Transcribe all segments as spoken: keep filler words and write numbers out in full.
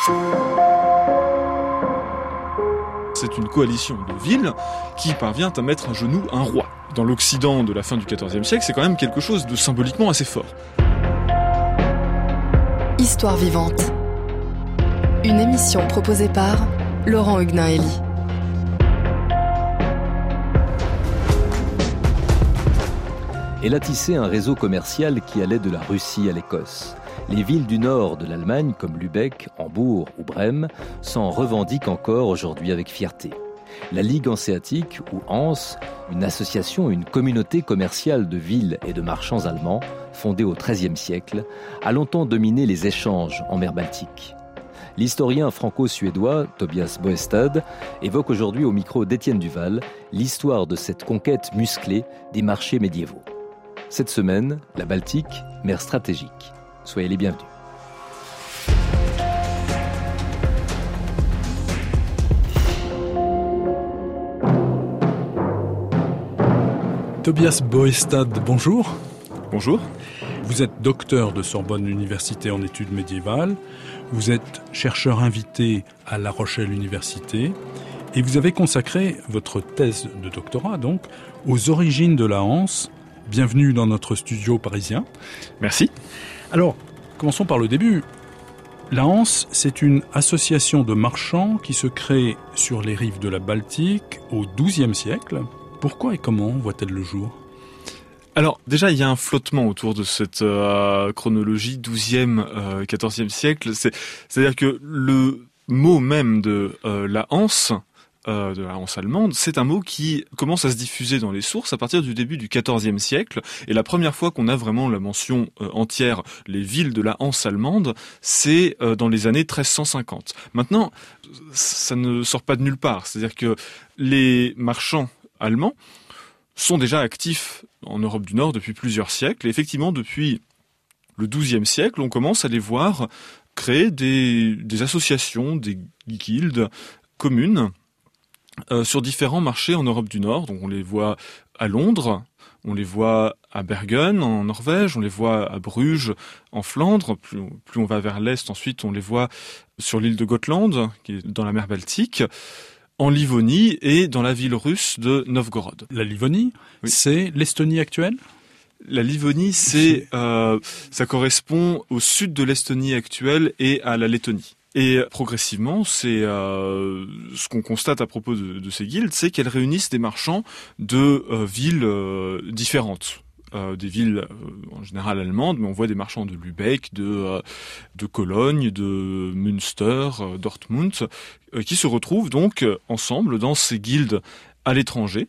C'est une coalition de villes qui parvient à mettre à genoux un roi. Dans l'Occident de la fin du quatorzième siècle, c'est quand même quelque chose de symboliquement assez fort. Histoire vivante. Une émission proposée par Laurent Huguenin-Hélie. Elle a tissé un réseau commercial qui allait de la Russie à l'Écosse. Les villes du nord de l'Allemagne, comme Lübeck, Hambourg ou Brême, s'en revendiquent encore aujourd'hui avec fierté. La Ligue hanséatique, ou Hanse, une association, une communauté commerciale de villes et de marchands allemands, fondée au treizième siècle, a longtemps dominé les échanges en mer Baltique. L'historien franco-suédois Tobias Boestad évoque aujourd'hui au micro d'Étienne Duval l'histoire de cette conquête musclée des marchés médiévaux. Cette semaine, la Baltique, mer stratégique. Soyez les bienvenus. Tobias Boestad, bonjour. Bonjour. Vous êtes docteur de Sorbonne Université en études médiévales. Vous êtes chercheur invité à La Rochelle Université. Et vous avez consacré votre thèse de doctorat, donc, aux origines de la Hanse. Bienvenue dans notre studio parisien. Merci. Alors, commençons par le début. La Hanse, c'est une association de marchands qui se crée sur les rives de la Baltique au douzième siècle. Pourquoi et comment voit-elle le jour ? Alors, déjà, il y a un flottement autour de cette euh, chronologie douzième, euh, quatorzième siècle. C'est, c'est-à-dire que le mot même de euh, la Hanse, euh, de la Hanse allemande, c'est un mot qui commence à se diffuser dans les sources à partir du début du quatorzième siècle. Et la première fois qu'on a vraiment la mention euh, entière, les villes de la Hanse allemande, c'est euh, dans les années treize cent cinquante. Maintenant, ça ne sort pas de nulle part. C'est-à-dire que les marchands allemands sont déjà actifs en Europe du Nord depuis plusieurs siècles. Et effectivement, depuis le douzième siècle, on commence à les voir créer des, des associations, des guildes communes euh, sur différents marchés en Europe du Nord. Donc on les voit à Londres, on les voit à Bergen en Norvège, on les voit à Bruges en Flandre. Plus, plus on va vers l'est, ensuite on les voit sur l'île de Gotland, qui est dans la mer Baltique, en Livonie et dans la ville russe de Novgorod. La Livonie, oui. C'est l'Estonie actuelle ? La Livonie, c'est, euh, ça correspond au sud de l'Estonie actuelle et à la Lettonie. Et progressivement, c'est euh, ce qu'on constate à propos de, de ces guildes, c'est qu'elles réunissent des marchands de euh, villes euh, différentes. Euh, des villes euh, en général allemandes, mais on voit des marchands de Lübeck, de, euh, de Cologne, de Münster, euh, Dortmund, euh, qui se retrouvent donc euh, ensemble dans ces guildes à l'étranger.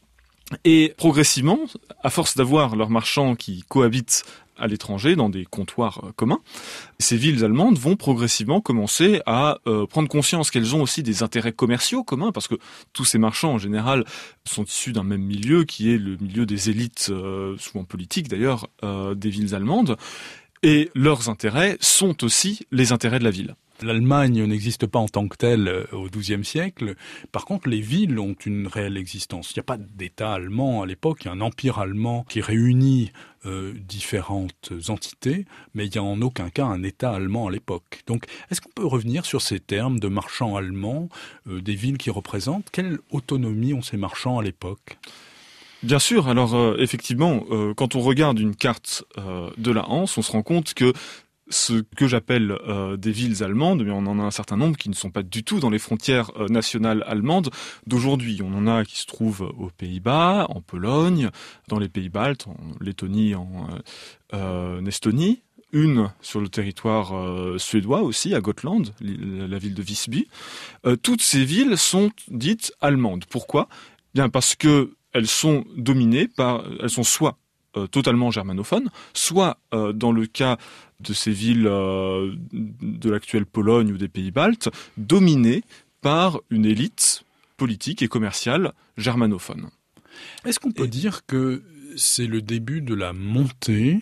Et progressivement, à force d'avoir leurs marchands qui cohabitent à l'étranger, dans des comptoirs euh, communs, ces villes allemandes vont progressivement commencer à euh, prendre conscience qu'elles ont aussi des intérêts commerciaux communs, parce que tous ces marchands, en général, sont issus d'un même milieu, qui est le milieu des élites, euh, souvent politiques d'ailleurs, euh, des villes allemandes, et leurs intérêts sont aussi les intérêts de la ville. L'Allemagne n'existe pas en tant que telle au douzième siècle. Par contre, les villes ont une réelle existence. Il n'y a pas d'État allemand à l'époque, il y a un empire allemand qui réunit euh, différentes entités, mais il n'y a en aucun cas un État allemand à l'époque. Donc, est-ce qu'on peut revenir sur ces termes de marchands allemands, euh, des villes qui représentent ? Quelle autonomie ont ces marchands à l'époque ? Bien sûr, alors euh, effectivement, euh, quand on regarde une carte euh, de la Hanse, on se rend compte que ce que j'appelle euh, des villes allemandes, mais on en a un certain nombre qui ne sont pas du tout dans les frontières euh, nationales allemandes d'aujourd'hui. On en a qui se trouvent aux Pays-Bas, en Pologne, dans les pays baltes, en Lettonie, en euh, euh, Estonie. Une sur le territoire euh, suédois aussi, à Gotland, la ville de Visby. Euh, toutes ces villes sont dites allemandes. Pourquoi ? Bien parce que elles sont dominées par, elles sont soit euh, totalement germanophones, soit euh, dans le cas de ces villes euh, de l'actuelle Pologne ou des pays baltes, dominées par une élite politique et commerciale germanophone. Est-ce qu'on peut et... dire que c'est le début de la montée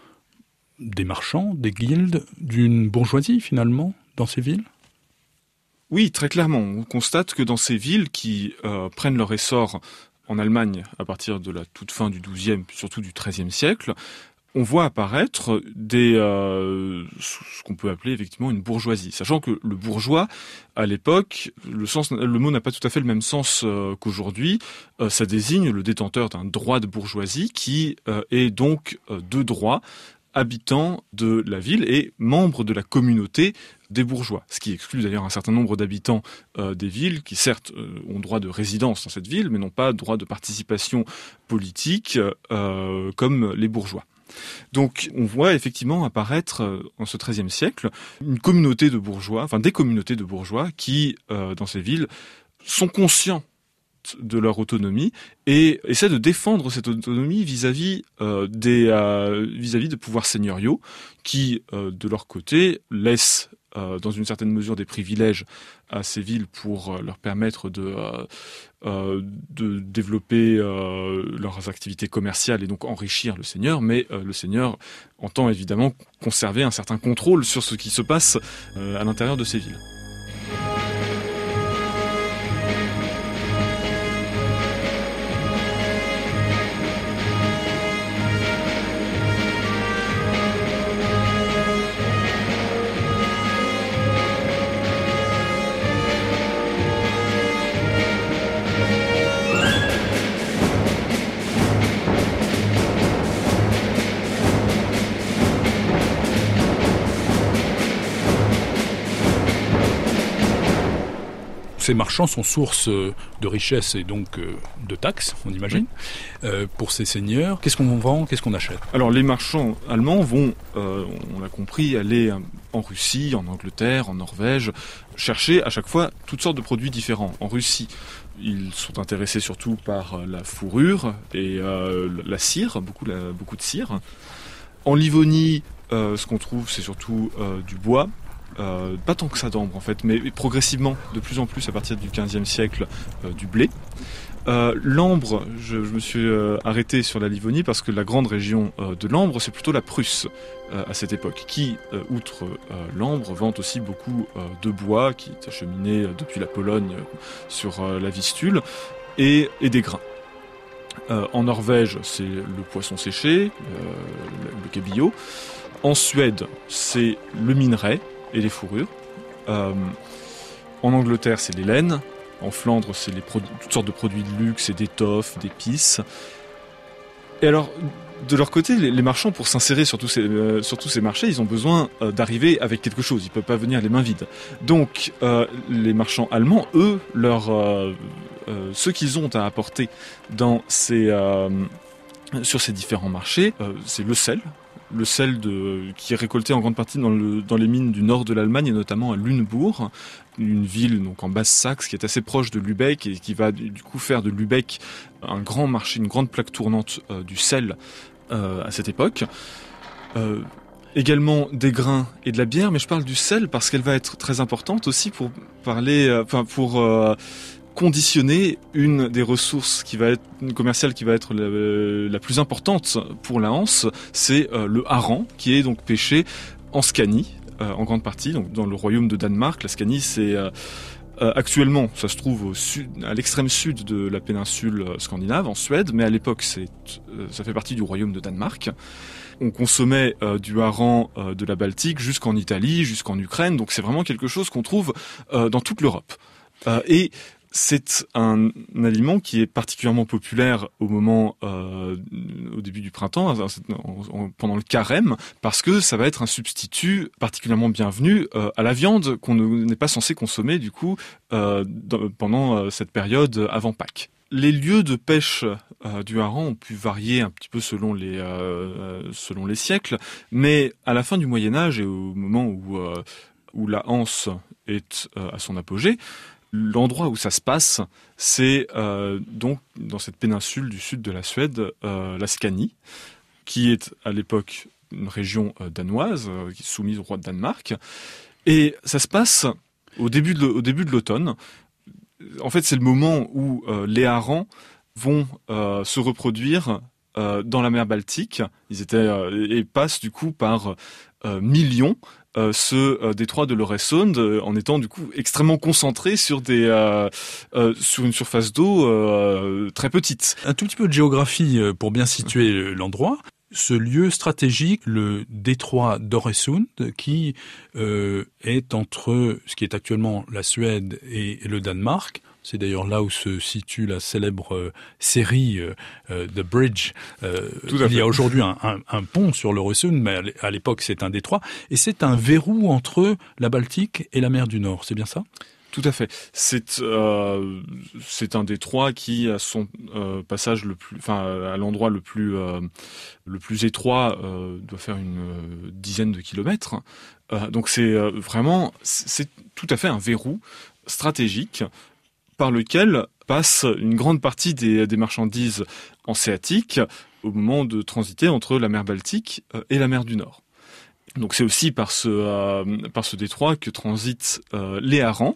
des marchands, des guildes, d'une bourgeoisie finalement dans ces villes ? Oui, très clairement. On constate que dans ces villes qui euh, prennent leur essor en Allemagne à partir de la toute fin du douzième, surtout du treizième siècle, on voit apparaître des euh, ce qu'on peut appeler effectivement une bourgeoisie, sachant que le bourgeois à l'époque, le sens, le mot n'a pas tout à fait le même sens euh, qu'aujourd'hui. Euh, ça désigne le détenteur d'un droit de bourgeoisie qui euh, est donc euh, de droit, habitant de la ville et membre de la communauté des bourgeois, ce qui exclut d'ailleurs un certain nombre d'habitants euh, des villes qui certes euh, ont droit de résidence dans cette ville, mais n'ont pas droit de participation politique euh, comme les bourgeois. Donc on voit effectivement apparaître euh, en ce treizième siècle une communauté de bourgeois, enfin des communautés de bourgeois qui, euh, dans ces villes, sont conscients de leur autonomie et essaient de défendre cette autonomie vis-à-vis euh, des euh, vis-à-vis des pouvoirs seigneuriaux qui, euh, de leur côté, laissent euh, dans une certaine mesure des privilèges à ces villes pour euh, leur permettre de euh, euh, de développer euh, leurs activités commerciales et donc enrichir le seigneur, mais euh, le seigneur entend évidemment conserver un certain contrôle sur ce qui se passe euh, à l'intérieur de ces villes. Ces marchands sont source de richesse et donc de taxes, on imagine, oui. euh, pour ces seigneurs. Qu'est-ce qu'on vend, qu'est-ce qu'on achète ? Alors les marchands allemands vont, euh, on l'a compris, aller en Russie, en Angleterre, en Norvège, chercher à chaque fois toutes sortes de produits différents. En Russie, ils sont intéressés surtout par la fourrure et euh, la cire, beaucoup, la, beaucoup de cire. En Livonie, euh, ce qu'on trouve, c'est surtout euh, du bois. Euh, pas tant que ça d'ambre en fait, mais progressivement, de plus en plus à partir du quinzième siècle, euh, du blé. Euh, l'ambre, je, je me suis euh, arrêté sur la Livonie parce que la grande région euh, de l'ambre, c'est plutôt la Prusse euh, à cette époque, qui, euh, outre euh, l'ambre, vend aussi beaucoup euh, de bois qui est acheminé depuis la Pologne euh, sur euh, la Vistule, et, et des grains. Euh, en Norvège, c'est le poisson séché, euh, le, le cabillaud. En Suède, c'est le minerai et les fourrures. Euh, en Angleterre, c'est les laines. En Flandre, c'est les produits, toutes sortes de produits de luxe et d'étoffes, d'épices. Et alors, de leur côté, les, les marchands, pour s'insérer sur tous ces, euh, sur tous ces marchés, ils ont besoin euh, d'arriver avec quelque chose. Ils ne peuvent pas venir les mains vides. Donc, euh, les marchands allemands, eux, leur, euh, euh, ce qu'ils ont à apporter dans ces, euh, sur ces différents marchés, euh, c'est le sel. Le sel de, qui est récolté en grande partie dans, le, dans les mines du nord de l'Allemagne et notamment à Lunebourg, une ville donc en Basse-Saxe qui est assez proche de Lübeck et qui va du coup faire de Lübeck un grand marché, une grande plaque tournante euh, du sel euh, à cette époque. Euh, également des grains et de la bière, mais je parle du sel parce qu'elle va être très importante aussi pour parler, euh, enfin pour euh, conditionner une des ressources qui va être une commerciale qui va être la, la plus importante pour la Hanse, c'est euh, le hareng qui est donc pêché en Scanie euh, en grande partie, donc dans le royaume de Danemark. La Scanie, c'est euh, euh, actuellement, ça se trouve au sud, à l'extrême sud de la péninsule scandinave, en Suède, mais à l'époque, c'est euh, ça fait partie du royaume de Danemark. On consommait euh, du hareng euh, de la Baltique jusqu'en Italie, jusqu'en Ukraine, donc c'est vraiment quelque chose qu'on trouve euh, dans toute l'Europe. Euh, et c'est un, un aliment qui est particulièrement populaire au moment, euh, au début du printemps, en, en, pendant le carême, parce que ça va être un substitut particulièrement bienvenu euh, à la viande qu'on n'est pas censé consommer du coup euh, dans, pendant euh, cette période avant Pâques. Les lieux de pêche euh, du hareng ont pu varier un petit peu selon les euh, selon les siècles, mais à la fin du Moyen Âge et au moment où euh, où la Hanse est euh, à son apogée, l'endroit où ça se passe, c'est euh, donc dans cette péninsule du sud de la Suède, euh, la Scanie, qui est à l'époque une région euh, danoise, euh, qui est soumise au roi de Danemark. Et ça se passe au début de, au début de l'automne. En fait, c'est le moment où euh, les harengs vont euh, se reproduire euh, dans la mer Baltique. Ils étaient euh, et passent du coup par euh, millions. Euh, ce euh, détroit de l'Øresund euh, en étant du coup extrêmement concentré sur des euh, euh, sur une surface d'eau euh, très petite. Un tout petit peu de géographie pour bien situer l'endroit. ce lieu stratégique, le détroit d'Øresund, qui euh, est entre ce qui est actuellement la Suède et le Danemark. C'est d'ailleurs là où se situe la célèbre euh, série euh, euh, The Bridge. Euh, il y a aujourd'hui un, un, un pont sur l'Øresund, mais à l'époque c'est un détroit. Et c'est un verrou entre la Baltique et la mer du Nord, c'est bien ça ? Tout à fait. C'est euh, c'est un détroit qui à son euh, passage le plus, enfin à l'endroit le plus euh, le plus étroit euh, doit faire une euh, dizaine de kilomètres. Euh, donc c'est euh, vraiment c'est tout à fait un verrou stratégique par lequel passe une grande partie des, des marchandises hanséatiques au moment de transiter entre la mer Baltique euh, et la mer du Nord. Donc c'est aussi par ce euh, par ce détroit que transitent euh, les harengs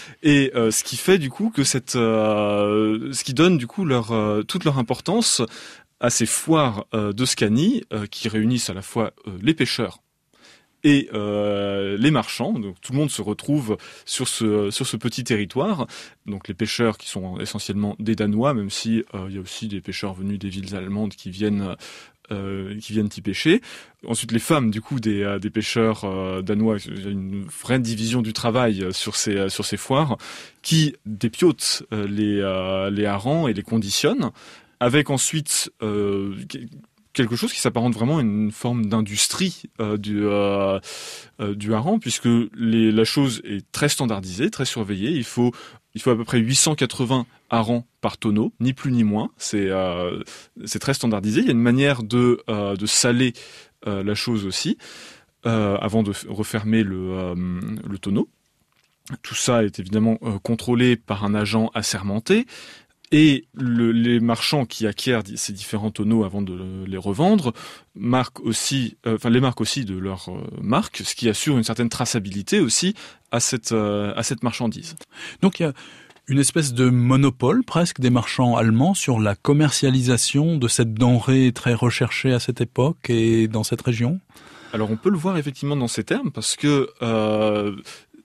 et euh, ce qui fait du coup que cette euh, ce qui donne du coup leur euh, toute leur importance à ces foires euh, de Scanie euh, qui réunissent à la fois euh, les pêcheurs et euh, les marchands. Donc tout le monde se retrouve sur ce sur ce petit territoire. Donc les pêcheurs qui sont essentiellement des Danois, même si euh, il y a aussi des pêcheurs venus des villes allemandes qui viennent Euh, qui viennent y pêcher. Ensuite, les femmes, du coup, des, euh, des pêcheurs euh, danois, il y a une vraie division du travail sur ces, euh, sur ces foires, qui dépiotent euh, les, euh, les harengs et les conditionnent, avec ensuite euh, quelque chose qui s'apparente vraiment à une forme d'industrie euh, du, euh, euh, du hareng, puisque les, la chose est très standardisée, très surveillée. Il faut, il faut à peu près huit cent quatre-vingts harengs par tonneau, ni plus ni moins. C'est, euh, c'est très standardisé. Il y a une manière de, euh, de saler euh, la chose aussi, euh, avant de refermer le, euh, le tonneau. Tout ça est évidemment euh, contrôlé par un agent assermenté. Et le, les marchands qui acquièrent ces différents tonneaux avant de les revendre marquent aussi, euh, enfin les marquent aussi de leur euh, marque, ce qui assure une certaine traçabilité aussi à cette euh, à cette marchandise. Donc il y a une espèce de monopole presque des marchands allemands sur la commercialisation de cette denrée très recherchée à cette époque et dans cette région. Alors on peut le voir effectivement dans ces termes parce que euh,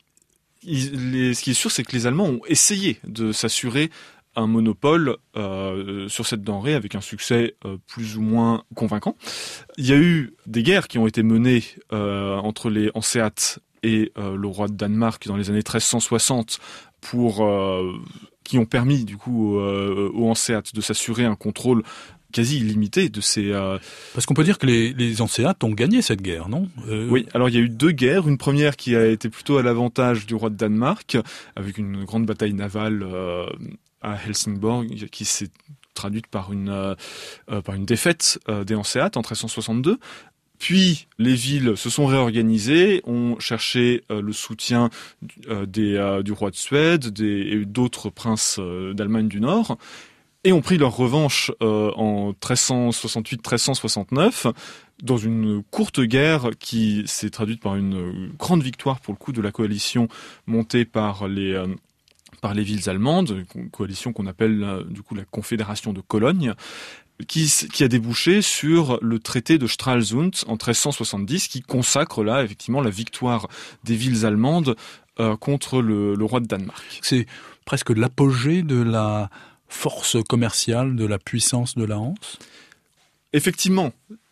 il, les, ce qui est sûr, c'est que les Allemands ont essayé de s'assurer un monopole euh, sur cette denrée avec un succès euh, plus ou moins convaincant. Il y a eu des guerres qui ont été menées euh, entre les Hanséates et euh, le roi de Danemark dans les années treize cent soixante pour euh, qui ont permis du coup euh, aux Hanséates de s'assurer un contrôle quasi illimité de ces... Euh... Parce qu'on peut dire que les, les Hanséates ont gagné cette guerre, non euh... Oui, alors il y a eu deux guerres. Une première qui a été plutôt à l'avantage du roi de Danemark, avec une grande bataille navale euh, à Helsingborg, qui s'est traduite par une, euh, par une défaite euh, des Hanséates en treize cent soixante-deux. Puis les villes se sont réorganisées, ont cherché euh, le soutien euh, des, euh, du roi de Suède des, et d'autres princes euh, d'Allemagne du Nord, et ont pris leur revanche euh, en treize cent soixante-huit treize cent soixante-neuf dans une courte guerre qui s'est traduite par une grande victoire pour le coup de la coalition montée par les euh, par les villes allemandes, une coalition qu'on appelle euh, du coup la Confédération de Cologne, qui, qui a débouché sur le traité de Stralsund en treize cent soixante-dix, qui consacre là effectivement la victoire des villes allemandes euh, contre le, le roi de Danemark. C'est presque l'apogée de la force commerciale, de la puissance de la Hanse ? Effectivement.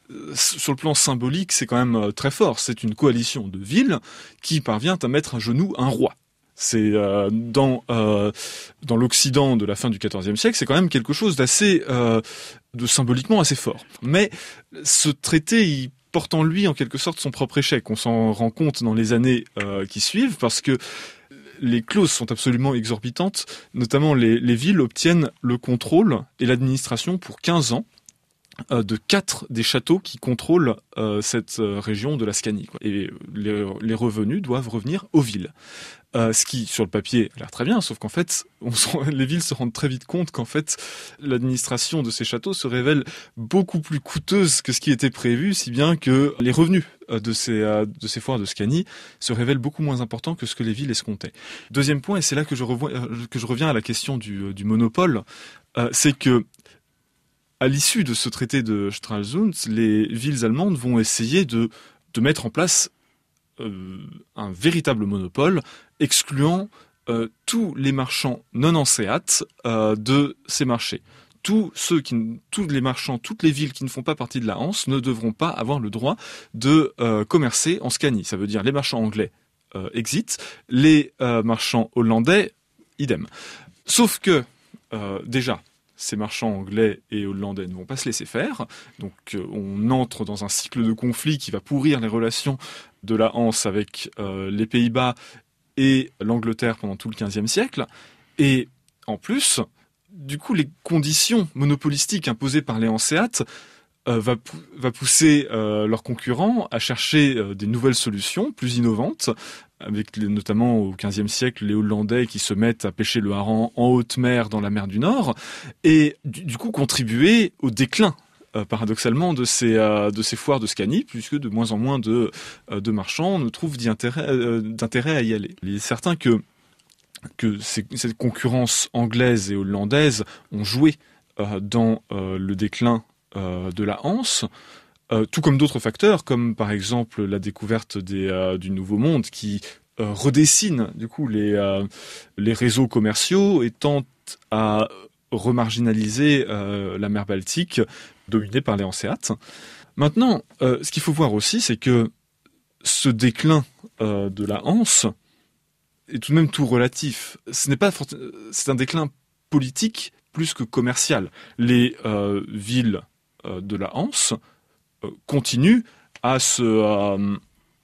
Sur le plan symbolique, c'est quand même très fort. C'est une coalition de villes qui parvient à mettre à genoux un roi. C'est euh, dans euh, dans l'Occident de la fin du quatorzième siècle, c'est quand même quelque chose d'assez euh, de symboliquement assez fort. Mais ce traité, il porte en lui en quelque sorte son propre échec. On s'en rend compte dans les années euh, qui suivent parce que les clauses sont absolument exorbitantes. Notamment, les, les villes obtiennent le contrôle et l'administration pour quinze ans euh, de quatre des châteaux qui contrôlent euh, cette euh, région de la Scanie, quoi. Et les, les revenus doivent revenir aux villes. Euh, ce qui, sur le papier, a l'air très bien, sauf qu'en fait, on se, les villes se rendent très vite compte qu'en fait, l'administration de ces châteaux se révèle beaucoup plus coûteuse que ce qui était prévu, si bien que les revenus de ces, de ces foires de Scanie se révèlent beaucoup moins importants que ce que les villes escomptaient. Deuxième point, et c'est là que je, revois, que je reviens à la question du, du monopole, euh, c'est que à l'issue de ce traité de Stralsund, les villes allemandes vont essayer de, de mettre en place euh, un véritable monopole, excluant euh, tous les marchands non hanséates euh, de ces marchés. tous ceux qui, tous les marchands, toutes les villes qui ne font pas partie de la Hanse ne devront pas avoir le droit de euh, commercer en Scanie. Ça veut dire les marchands anglais euh, exit, les euh, marchands hollandais idem. Sauf que euh, déjà, ces marchands anglais et hollandais ne vont pas se laisser faire. Donc euh, on entre dans un cycle de conflit qui va pourrir les relations de la Hanse avec euh, les Pays-Bas et l'Angleterre pendant tout le quinzième siècle. Et en plus, du coup, les conditions monopolistiques imposées par les Hanséates euh, va, pou- va pousser euh, leurs concurrents à chercher euh, des nouvelles solutions plus innovantes, avec les, notamment au quinzième siècle les Hollandais qui se mettent à pêcher le hareng en haute mer dans la mer du Nord, et du, du coup contribuer au déclin euh, paradoxalement de ces, euh, de ces foires de Scanie, puisque de moins en moins de, euh, de marchands ne trouvent d'intérêt, euh, d'intérêt à y aller. Il est certain que, que ces, cette concurrence anglaise et hollandaise ont joué euh, dans euh, le déclin euh, de la Hanse, Euh, tout comme d'autres facteurs, comme par exemple la découverte des, euh, du Nouveau Monde, qui euh, redessine du coup les, euh, les réseaux commerciaux et tente à remarginaliser euh, la mer Baltique, dominée par les Hanséates. Maintenant, euh, ce qu'il faut voir aussi, c'est que ce déclin euh, de la Hanse est tout de même tout relatif. Ce n'est pas fort... C'est un déclin politique plus que commercial. Les euh, villes euh, de la Hanse continue à se euh,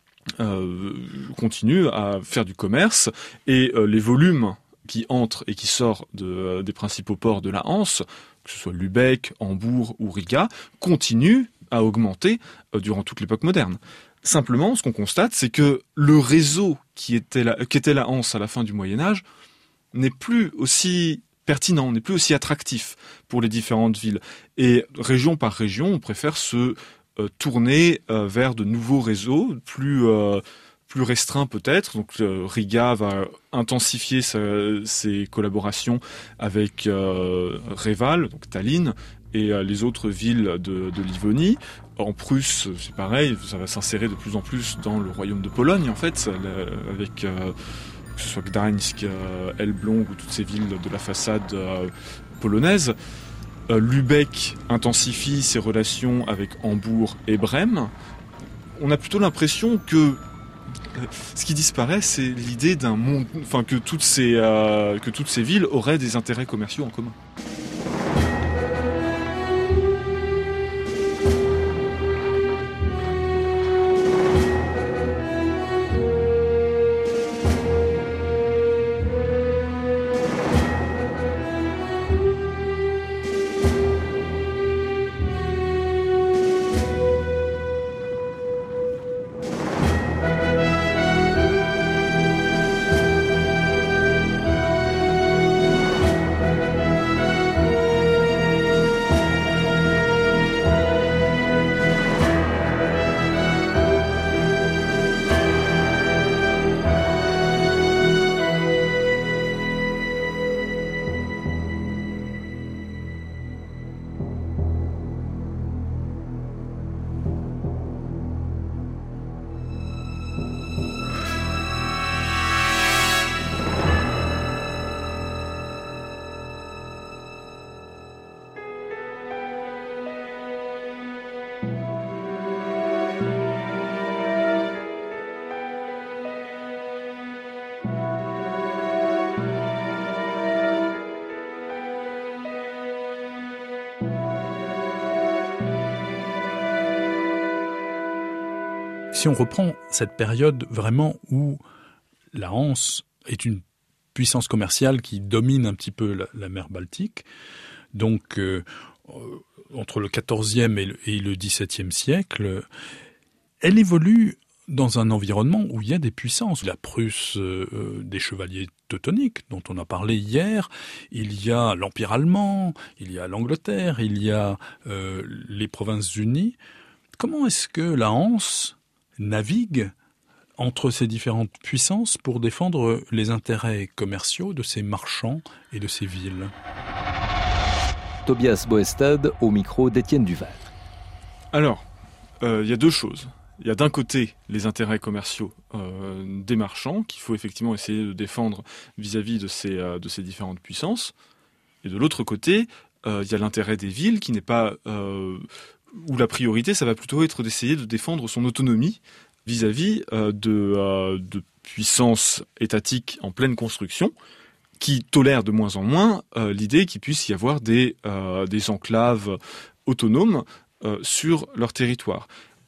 euh, continue à faire du commerce, et euh, les volumes qui entrent et qui sortent de, euh, des principaux ports de la Hanse, que ce soit Lübeck, Hambourg ou Riga, continuent à augmenter euh, durant toute l'époque moderne. Simplement, ce qu'on constate, c'est que le réseau qui était la, qui était la Hanse à la fin du Moyen-Âge n'est plus aussi pertinent, n'est plus aussi attractif pour les différentes villes. Et région par région, on préfère se Euh, tourner euh, vers de nouveaux réseaux, plus euh, plus restreints peut-être. Donc euh, Riga va intensifier sa, ses collaborations avec euh, Reval, donc Tallinn, et euh, les autres villes de, de Livonie. En Prusse, c'est pareil, ça va s'insérer de plus en plus dans le royaume de Pologne, en fait, avec euh, que ce soit Gdańsk, euh, Elbląg ou toutes ces villes de la façade euh, polonaise. Euh, Lübeck intensifie ses relations avec Hambourg et Brême. On a plutôt l'impression que euh, ce qui disparaît, c'est l'idée d'un monde, enfin que toutes ces euh, que toutes ces villes auraient des intérêts commerciaux en commun. Si on reprend cette période vraiment où la Hanse est une puissance commerciale qui domine un petit peu la, la mer Baltique, donc euh, entre le quatorzième et le, et le dix-septième siècle, elle évolue dans un environnement où il y a des puissances. La Prusse euh, des chevaliers teutoniques, dont on a parlé hier, il y a l'Empire allemand, il y a l'Angleterre, il y a euh, les Provinces-Unies. Comment est-ce que la Hanse navigue entre ces différentes puissances pour défendre les intérêts commerciaux de ces marchands et de ces villes? Tobias Boestad au micro d'Étienne Duval. Alors, il euh, y a deux choses. Il y a d'un côté les intérêts commerciaux euh, des marchands qu'il faut effectivement essayer de défendre vis-à-vis de ces, euh, de ces différentes puissances. Et de l'autre côté, euh, il y a l'intérêt des villes qui n'est pas euh, où la priorité, ça va plutôt être d'essayer de défendre son autonomie vis-à-vis euh, de, euh, de puissances étatiques en pleine construction, qui tolèrent de moins en moins euh, l'idée qu'il puisse y avoir des, euh, des enclaves autonomes euh, sur leur territoire.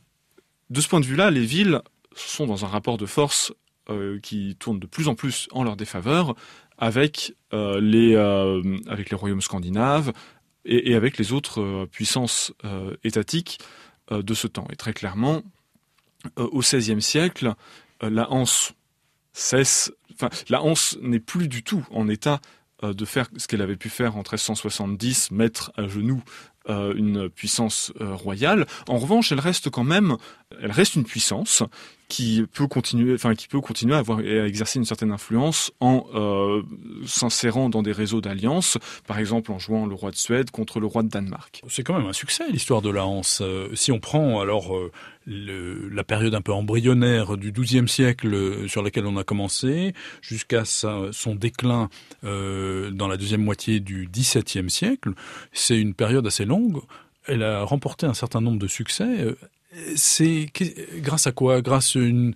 De ce point de vue-là, les villes sont dans un rapport de force euh, qui tourne de plus en plus en leur défaveur avec, euh, les, euh, avec les royaumes scandinaves et, et avec les autres euh, puissances euh, étatiques euh, de ce temps. Et très clairement, euh, au seizième siècle, euh, la Hanse cesse, enfin, la Hanse n'est plus du tout en état euh, de faire ce qu'elle avait pu faire en treize cent soixante-dix, mettre à genoux euh, une puissance euh, royale. En revanche, elle reste quand même, elle reste une puissance qui peut continuer, enfin qui peut continuer à avoir à exercer une certaine influence en euh, s'insérant dans des réseaux d'alliances, par exemple en jouant le roi de Suède contre le roi de Danemark. C'est quand même un succès l'histoire de la Hanse. Euh, si on prend alors euh, le, la période un peu embryonnaire du douzième siècle euh, sur laquelle on a commencé, jusqu'à sa, son déclin euh, dans la deuxième moitié du dix-septième siècle, c'est une période assez longue. Elle a remporté un certain nombre de succès. Euh, C'est grâce à quoi? Grâce à une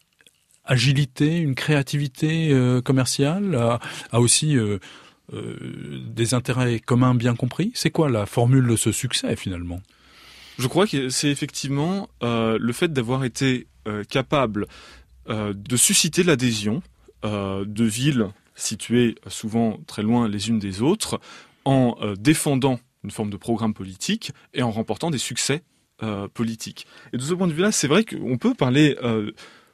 agilité, une créativité euh, commerciale, à, à aussi euh, euh, des intérêts communs bien compris. C'est quoi la formule de ce succès finalement? Je crois que c'est effectivement euh, le fait d'avoir été euh, capable euh, de susciter l'adhésion euh, de villes situées souvent très loin les unes des autres, en euh, défendant une forme de programme politique et en remportant des succès Euh, politique. Et de ce point de vue-là, c'est vrai qu'on peut parler, euh,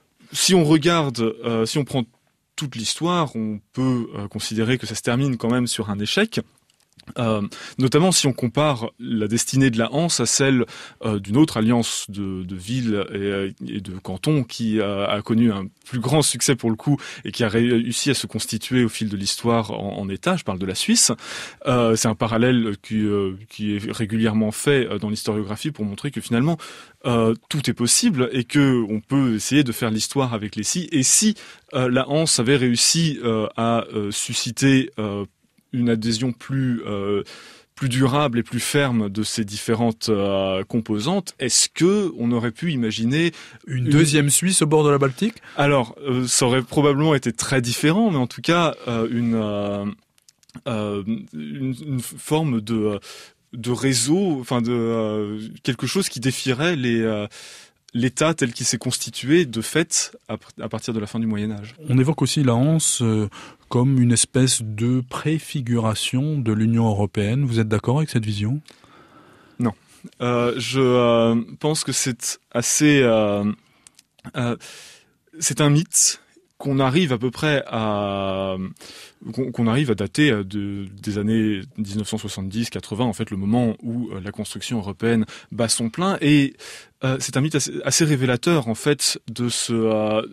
si on regarde, euh, si on prend toute l'histoire, on peut euh, considérer que ça se termine quand même sur un échec. Euh, notamment si on compare la destinée de la Hanse à celle euh, d'une autre alliance de, de villes et, et de cantons qui euh, a connu un plus grand succès pour le coup et qui a réussi à se constituer au fil de l'histoire en, en État. Je parle de la Suisse. Euh, c'est un parallèle qui, euh, qui est régulièrement fait dans l'historiographie pour montrer que finalement euh, tout est possible et que on peut essayer de faire l'histoire avec les si. Et si euh, la Hanse avait réussi euh, à euh, susciter euh, une adhésion plus euh, plus durable et plus ferme de ces différentes euh, composantes, est-ce que on aurait pu imaginer une, une deuxième Suisse au bord de la Baltique? Alors, euh, ça aurait probablement été très différent, mais en tout cas euh, une, euh, euh, une une forme de de réseau, enfin de euh, quelque chose qui défierait les euh, l'État tel qu'il s'est constitué de fait à partir de la fin du Moyen-Âge. On évoque aussi la Hanse euh, comme une espèce de préfiguration de l'Union européenne. Vous êtes d'accord avec cette vision? Non. Euh, je euh, pense que c'est assez... Euh, euh, c'est un mythe qu'on arrive à peu près à qu'on, qu'on arrive à dater de, des années dix-neuf cent soixante-dix quatre-vingts, en fait le moment où la construction européenne bat son plein, et euh, c'est un mythe assez, assez révélateur en fait de ce euh,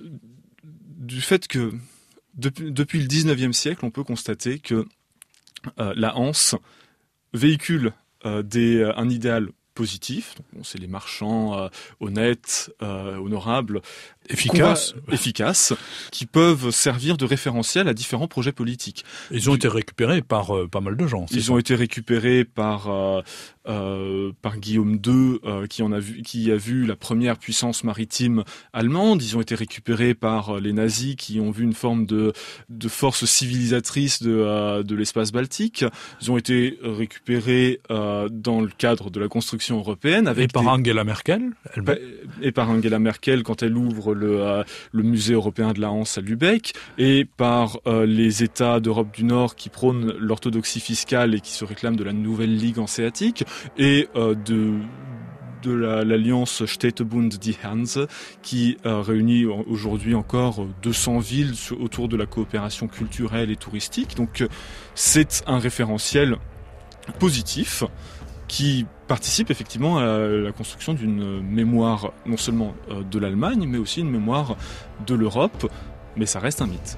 du fait que depuis, depuis le dix-neuvième siècle on peut constater que euh, la Hanse véhicule euh, des, un idéal positif, donc bon, c'est les marchands euh, honnêtes, euh, honorables, efficaces, va, efficaces, qui peuvent servir de référentiel à différents projets politiques. Ils ont du... été récupérés par euh, pas mal de gens. Ils ça. ont été récupérés par euh, euh, par Guillaume deux, euh, qui en a vu, qui a vu la première puissance maritime allemande. Ils ont été récupérés par euh, les nazis, qui ont vu une forme de de force civilisatrice de euh, de l'espace baltique. Ils ont été récupérés euh, dans le cadre de la construction européenne avec et par des... Angela Merkel elle... et par Angela Merkel quand elle ouvre le, euh, le musée européen de la Hanse à Lübeck, et par euh, les États d'Europe du Nord qui prônent l'orthodoxie fiscale et qui se réclament de la nouvelle Ligue hanséatique, et euh, de de la, l'alliance Städtebund Die Hanse qui euh, réunit aujourd'hui encore deux cents villes autour de la coopération culturelle et touristique. Donc euh, c'est un référentiel positif qui participe effectivement à la construction d'une mémoire non seulement de l'Allemagne, mais aussi une mémoire de l'Europe, mais ça reste un mythe.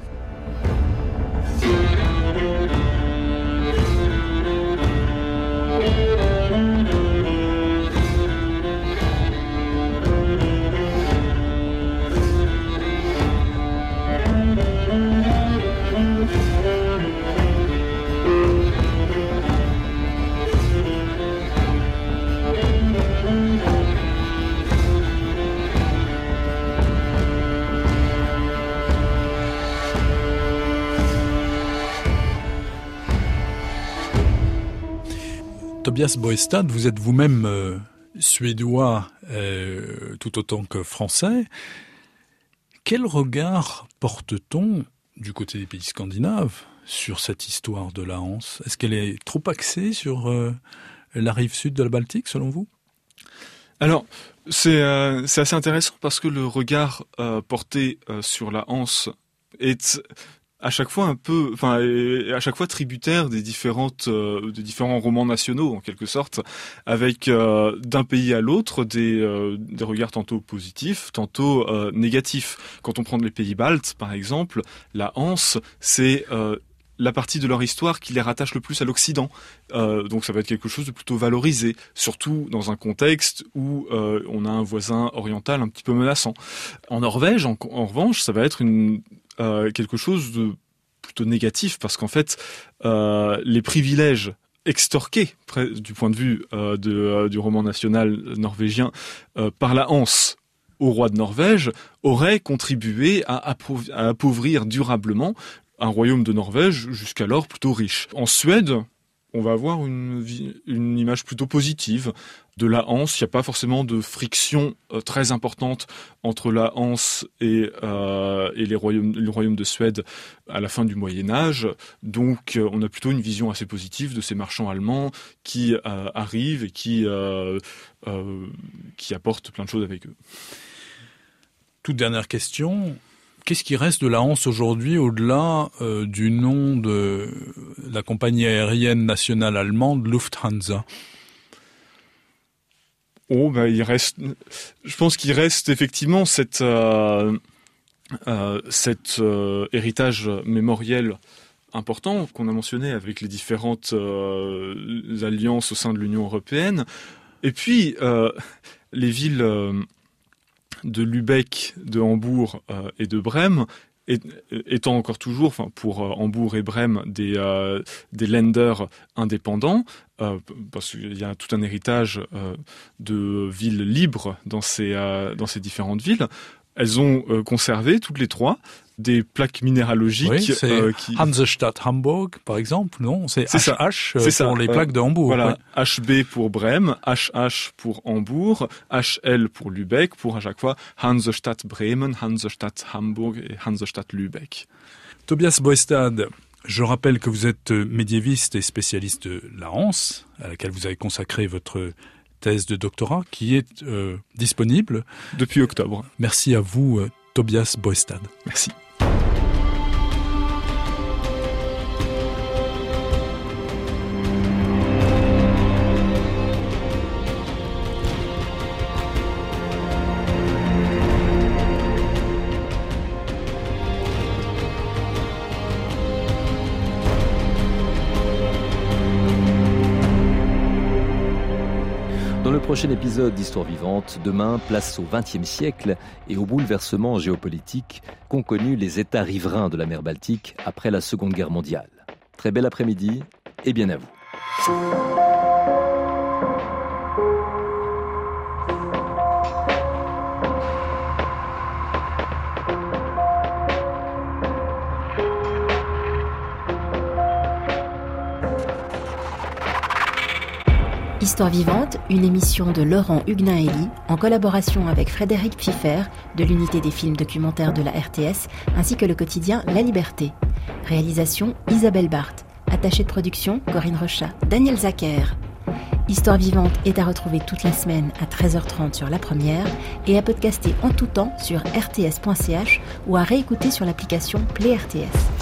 Tobias Boestad, vous êtes vous-même euh, suédois euh, tout autant que français. Quel regard porte-t-on du côté des pays scandinaves sur cette histoire de la Hanse? Est-ce qu'elle est trop axée sur euh, la rive sud de la Baltique, selon vous? Alors, c'est, euh, c'est assez intéressant parce que le regard euh, porté euh, sur la Hanse est à chaque fois un peu, enfin, à chaque fois tributaire des différentes, euh, des différents romans nationaux en quelque sorte, avec euh, d'un pays à l'autre des, euh, des regards tantôt positifs, tantôt euh, négatifs. Quand on prend les pays baltes, par exemple, la Hanse, c'est euh, la partie de leur histoire qui les rattache le plus à l'Occident. Euh, donc ça va être quelque chose de plutôt valorisé, surtout dans un contexte où euh, on a un voisin oriental un petit peu menaçant. En Norvège, en, en revanche, ça va être une Euh, quelque chose de plutôt négatif parce qu'en fait, euh, les privilèges extorqués du point de vue euh, de, euh, du roman national norvégien euh, par la Hanse au roi de Norvège auraient contribué à, appau- à appauvrir durablement un royaume de Norvège jusqu'alors plutôt riche. En Suède, on va avoir une, une image plutôt positive de la Hanse. Il n'y a pas forcément de friction euh, très importante entre la Hanse et, euh, et les royaumes, le royaume de Suède à la fin du Moyen-Âge. Donc euh, on a plutôt une vision assez positive de ces marchands allemands qui euh, arrivent et qui, euh, euh, qui apportent plein de choses avec eux. Toute dernière question. Qu'est-ce qui reste de la Hanse aujourd'hui au-delà euh, du nom de la compagnie aérienne nationale allemande Lufthansa? Oh, ben il reste. Je pense qu'il reste effectivement cette, euh, euh, cet euh, héritage mémoriel important qu'on a mentionné avec les différentes euh, alliances au sein de l'Union européenne. Et puis euh, les villes. Euh, de Lübeck, de Hambourg euh, et de Brême, et, étant encore toujours, enfin pour euh, Hambourg et Brême, des, euh, des Länder indépendants, euh, parce qu'il y a tout un héritage euh, de villes libres dans ces, euh, dans ces différentes villes. Elles ont euh, conservé, toutes les trois, des plaques minéralogiques. Oui, c'est euh, qui... Hansestadt Hamburg, par exemple, non? C'est, c'est H H ça. C'est pour ça. les plaques euh, de Hambourg. Voilà, ouais. H B pour Brême, H H pour Hambourg, H L pour Lübeck, pour à chaque fois Hansestadt Bremen, Hansestadt Hamburg et Hansestadt Lübeck. Tobias Boestad, je rappelle que vous êtes médiéviste et spécialiste de la Hanse, à laquelle vous avez consacré votre thèse de doctorat, qui est euh, disponible depuis octobre. Merci à vous, euh, Tobias Boestad. Merci. Dans le prochain épisode d'Histoire vivante, demain, place au vingtième siècle et au bouleversement géopolitique qu'ont connu les États riverains de la mer Baltique après la Seconde Guerre mondiale. Très bel après-midi et bien à vous. Histoire vivante, une émission de Laurent Huguenin-Hélie en collaboration avec Frédéric Pfiffer de l'unité des films documentaires de la R T S ainsi que le quotidien La Liberté. Réalisation Isabelle Barthes. Attachée de production Corinne Rochat. Daniel Zacher. Histoire vivante est à retrouver toute la semaine à treize heures trente sur La Première et à podcaster en tout temps sur r t s point c h ou à réécouter sur l'application Play R T S.